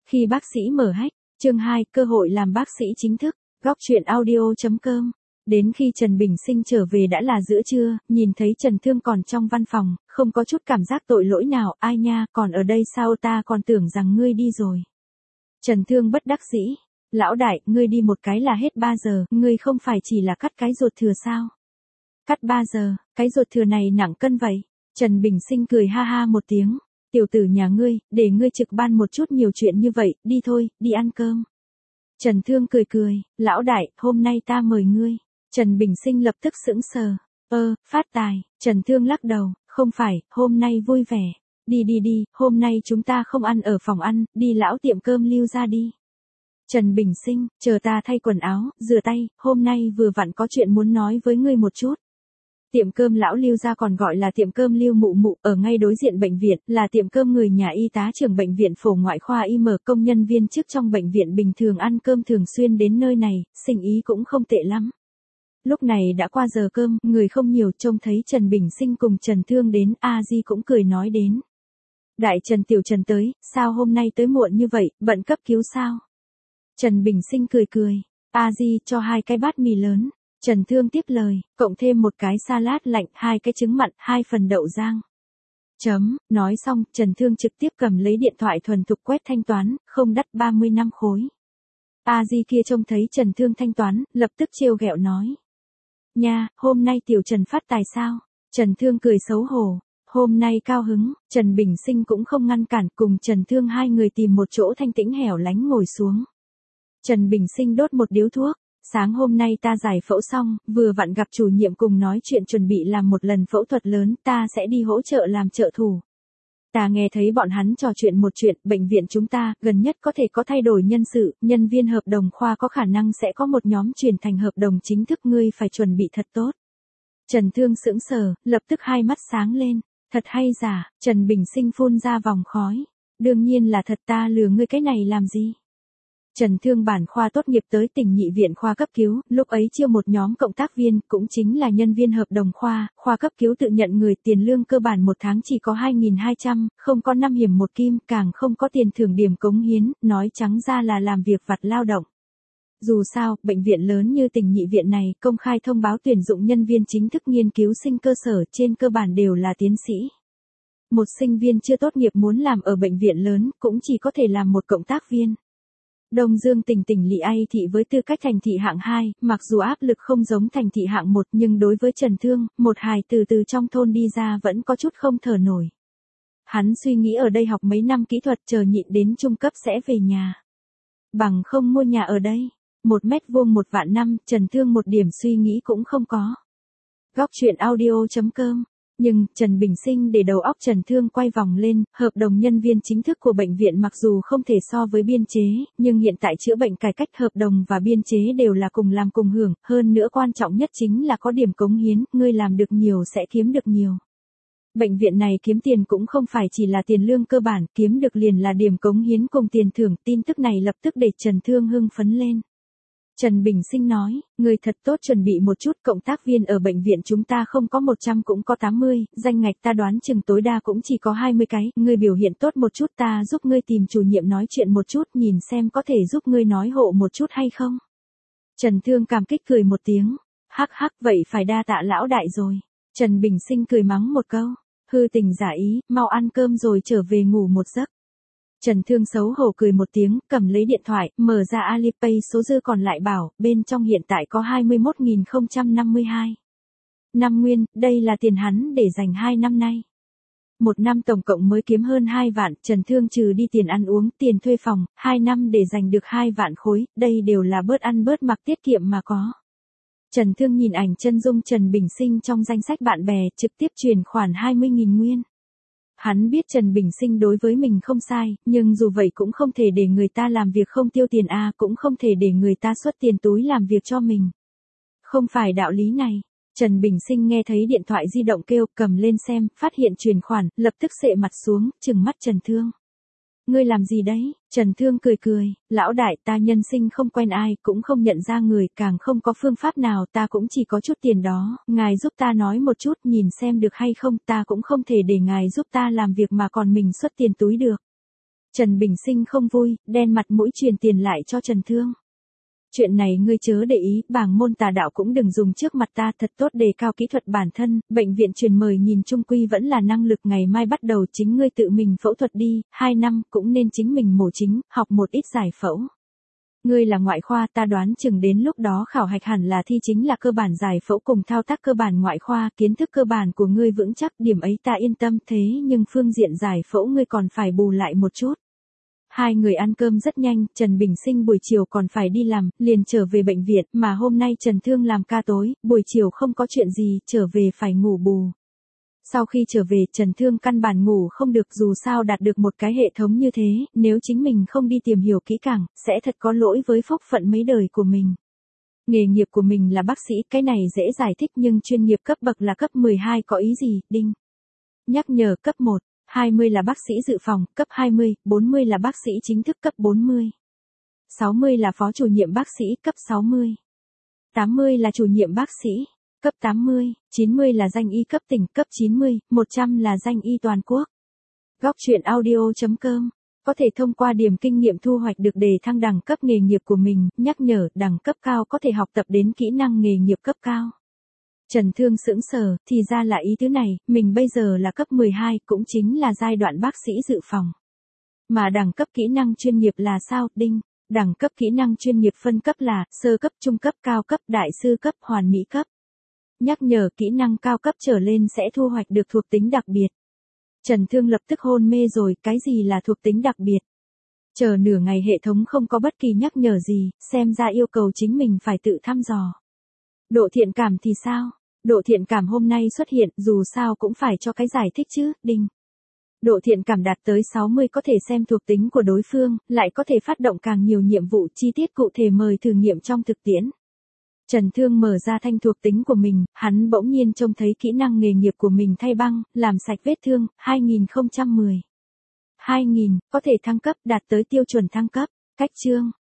Khi bác sĩ mở hách, chương 2, cơ hội làm bác sĩ chính thức, góc truyện audio.com. Đến khi Trần Bình Sinh trở về đã là giữa trưa, nhìn thấy Trần Thương còn trong văn phòng, không có chút cảm giác tội lỗi nào, ai nha, còn ở đây sao, ta còn tưởng rằng ngươi đi rồi. Trần Thương bất đắc dĩ, lão đại, ngươi đi một cái là hết 3 giờ, ngươi không phải chỉ là cắt cái ruột thừa sao? Cắt 3 giờ, cái ruột thừa này nặng cân vậy. Trần Bình Sinh cười ha ha một tiếng, tiểu tử nhà ngươi, để ngươi trực ban một chút nhiều chuyện như vậy, đi thôi, đi ăn cơm. Trần Thương cười cười, lão đại, hôm nay ta mời ngươi. Trần Bình Sinh lập tức sững sờ, phát tài. Trần Thương lắc đầu, không phải, hôm nay vui vẻ. Đi, hôm nay chúng ta không ăn ở phòng ăn, đi lão tiệm cơm Lưu ra đi. Trần Bình Sinh, chờ ta thay quần áo, rửa tay, hôm nay vừa vặn có chuyện muốn nói với ngươi một chút. Tiệm cơm lão Lưu ra còn gọi là tiệm cơm Lưu Mụ Mụ, ở ngay đối diện bệnh viện, là tiệm cơm người nhà y tá trưởng bệnh viện phổ ngoại khoa IM, công nhân viên chức trong bệnh viện bình thường ăn cơm thường xuyên đến nơi này, sinh ý cũng không tệ lắm. Lúc này đã qua giờ cơm, người không nhiều, trông thấy Trần Bình Sinh cùng Trần Thương đến, A Di cũng cười nói đến. Đại Trần tiểu Trần tới, sao hôm nay tới muộn như vậy, bận cấp cứu sao? Trần Bình Sinh cười, A Di cho 2 cái bát mì lớn. Trần Thương tiếp lời, cộng thêm một cái salad lạnh, 2 cái trứng mặn, 2 phần đậu rang. Nói xong, Trần Thương trực tiếp cầm lấy điện thoại thuần thục quét thanh toán, không đắt 35 khối. A Di kia trông thấy Trần Thương thanh toán, lập tức trêu ghẹo nói. Nha, hôm nay tiểu Trần phát tài sao? Trần Thương cười xấu hổ. Hôm nay cao hứng, Trần Bình Sinh cũng không ngăn cản, cùng Trần Thương hai người tìm một chỗ thanh tĩnh hẻo lánh ngồi xuống. Trần Bình Sinh đốt một điếu thuốc. Sáng hôm nay ta giải phẫu xong, vừa vặn gặp chủ nhiệm cùng nói chuyện chuẩn bị làm một lần phẫu thuật lớn, ta sẽ đi hỗ trợ làm trợ thủ. Ta nghe thấy bọn hắn trò chuyện một chuyện, bệnh viện chúng ta, gần nhất có thể có thay đổi nhân sự, nhân viên hợp đồng khoa có khả năng sẽ có một nhóm chuyển thành hợp đồng chính thức, ngươi phải chuẩn bị thật tốt. Trần Thương sững sờ, lập tức hai mắt sáng lên, thật hay giả, Trần Bình Sinh phun ra vòng khói. Đương nhiên là thật, ta lừa ngươi cái này làm gì? Trần Thương bản khoa tốt nghiệp tới tỉnh nhị viện khoa cấp cứu, lúc ấy chiêu một nhóm cộng tác viên, cũng chính là nhân viên hợp đồng khoa cấp cứu tự nhận người, tiền lương cơ bản một tháng chỉ có 2.200, không có 5 hiểm 1 kim, càng không có tiền thưởng điểm cống hiến, nói trắng ra là làm việc vặt lao động. Dù sao, bệnh viện lớn như tỉnh nhị viện này, công khai thông báo tuyển dụng nhân viên chính thức nghiên cứu sinh cơ sở, trên cơ bản đều là tiến sĩ. Một sinh viên chưa tốt nghiệp muốn làm ở bệnh viện lớn, cũng chỉ có thể làm một cộng tác viên. Đông Dương tỉnh lỵ Ai thị với tư cách thành thị hạng 2, mặc dù áp lực không giống thành thị hạng 1, nhưng đối với Trần Thương, một hài từ trong thôn đi ra vẫn có chút không thở nổi. Hắn suy nghĩ ở đây học mấy năm kỹ thuật, chờ nhịn đến trung cấp sẽ về nhà. Bằng không mua nhà ở đây, 1 mét vuông 1 vạn năm, Trần Thương một điểm suy nghĩ cũng không có. Góc truyện audio.com. Nhưng, Trần Bình Sinh để đầu óc Trần Thương quay vòng lên, hợp đồng nhân viên chính thức của bệnh viện mặc dù không thể so với biên chế, nhưng hiện tại chữa bệnh cải cách hợp đồng và biên chế đều là cùng làm cùng hưởng, hơn nữa quan trọng nhất chính là có điểm cống hiến, ngươi làm được nhiều sẽ kiếm được nhiều. Bệnh viện này kiếm tiền cũng không phải chỉ là tiền lương cơ bản, kiếm được liền là điểm cống hiến cùng tiền thưởng, tin tức này lập tức để Trần Thương hưng phấn lên. Trần Bình Sinh nói, người thật tốt, chuẩn bị một chút, cộng tác viên ở bệnh viện chúng ta không có 100 cũng có 80, danh ngạch ta đoán chừng tối đa cũng chỉ có 20 cái, ngươi biểu hiện tốt một chút, ta giúp ngươi tìm chủ nhiệm nói chuyện một chút, nhìn xem có thể giúp ngươi nói hộ một chút hay không. Trần Thương cảm kích cười một tiếng, hắc, vậy phải đa tạ lão đại rồi. Trần Bình Sinh cười mắng một câu, hư tình giả ý, mau ăn cơm rồi trở về ngủ một giấc. Trần Thương xấu hổ cười một tiếng, cầm lấy điện thoại, mở ra Alipay, số dư còn lại bảo, bên trong hiện tại có 21.052. 5 nguyên, đây là tiền hắn để dành 2 năm nay. 1 năm tổng cộng mới kiếm hơn 2 vạn, Trần Thương trừ đi tiền ăn uống, tiền thuê phòng, 2 năm để dành được 2 vạn khối, đây đều là bớt ăn bớt mặc tiết kiệm mà có. Trần Thương nhìn ảnh chân dung Trần Bình Sinh trong danh sách bạn bè, trực tiếp chuyển khoản 20.000 nguyên. Hắn biết Trần Bình Sinh đối với mình không sai, nhưng dù vậy cũng không thể để người ta làm việc không tiêu tiền a, cũng không thể để người ta xuất tiền túi làm việc cho mình. Không phải đạo lý này. Trần Bình Sinh nghe thấy điện thoại di động kêu, cầm lên xem, phát hiện chuyển khoản, lập tức xệ mặt xuống, trừng mắt Trần Thương. Ngươi làm gì đấy? Trần Thương cười, lão đại, ta nhân sinh không quen ai, cũng không nhận ra người, càng không có phương pháp nào, ta cũng chỉ có chút tiền đó, ngài giúp ta nói một chút, nhìn xem được hay không, ta cũng không thể để ngài giúp ta làm việc mà còn mình xuất tiền túi được. Trần Bình Sinh không vui, đen mặt mũi truyền tiền lại cho Trần Thương. Chuyện này ngươi chớ để ý, bảng môn tà đạo cũng đừng dùng trước mặt ta, thật tốt đề cao kỹ thuật bản thân, bệnh viện truyền mời nhìn chung quy vẫn là năng lực, ngày mai bắt đầu chính ngươi tự mình phẫu thuật đi, 2 năm cũng nên chính mình mổ chính, học một ít giải phẫu. Ngươi là ngoại khoa, ta đoán chừng đến lúc đó khảo hạch hẳn là thi chính là cơ bản giải phẫu cùng thao tác cơ bản ngoại khoa, kiến thức cơ bản của ngươi vững chắc, điểm ấy ta yên tâm, thế nhưng phương diện giải phẫu ngươi còn phải bù lại một chút. Hai người ăn cơm rất nhanh, Trần Bình Sinh buổi chiều còn phải đi làm, liền trở về bệnh viện, mà hôm nay Trần Thương làm ca tối, buổi chiều không có chuyện gì, trở về phải ngủ bù. Sau khi trở về, Trần Thương căn bản ngủ không được, dù sao đạt được một cái hệ thống như thế, nếu chính mình không đi tìm hiểu kỹ càng, sẽ thật có lỗi với phúc phận mấy đời của mình. Nghề nghiệp của mình là bác sĩ, cái này dễ giải thích, nhưng chuyên nghiệp cấp bậc là cấp 12 có ý gì, đinh. Nhắc nhở cấp 1. 20 là bác sĩ dự phòng, cấp 20, 40 là bác sĩ chính thức, cấp 40. 60 là phó chủ nhiệm bác sĩ, cấp 60. 80 là chủ nhiệm bác sĩ, cấp 80. 90 là danh y cấp tỉnh, cấp 90. 100 là danh y toàn quốc. Góc truyện audio.com có thể thông qua điểm kinh nghiệm thu hoạch được đề thăng đẳng cấp nghề nghiệp của mình, nhắc nhở đẳng cấp cao có thể học tập đến kỹ năng nghề nghiệp cấp cao. Trần Thương sững sờ, thì ra là ý tứ này, mình bây giờ là cấp 12, cũng chính là giai đoạn bác sĩ dự phòng. Mà đẳng cấp kỹ năng chuyên nghiệp là sao, đinh? Đẳng cấp kỹ năng chuyên nghiệp phân cấp là, sơ cấp, trung cấp, cao cấp, đại sư cấp, hoàn mỹ cấp. Nhắc nhở kỹ năng cao cấp trở lên sẽ thu hoạch được thuộc tính đặc biệt. Trần Thương lập tức hôn mê rồi, cái gì là thuộc tính đặc biệt? Chờ nửa ngày hệ thống không có bất kỳ nhắc nhở gì, xem ra yêu cầu chính mình phải tự thăm dò. Độ thiện cảm thì sao? Độ thiện cảm hôm nay xuất hiện, dù sao cũng phải cho cái giải thích chứ, đinh. Độ thiện cảm đạt tới 60 có thể xem thuộc tính của đối phương, lại có thể phát động càng nhiều nhiệm vụ, chi tiết cụ thể mời thử nghiệm trong thực tiễn. Trần Thương mở ra thanh thuộc tính của mình, hắn bỗng nhiên trông thấy kỹ năng nghề nghiệp của mình thay băng, làm sạch vết thương, 2010. 2000, có thể thăng cấp, đạt tới tiêu chuẩn thăng cấp, cách chương.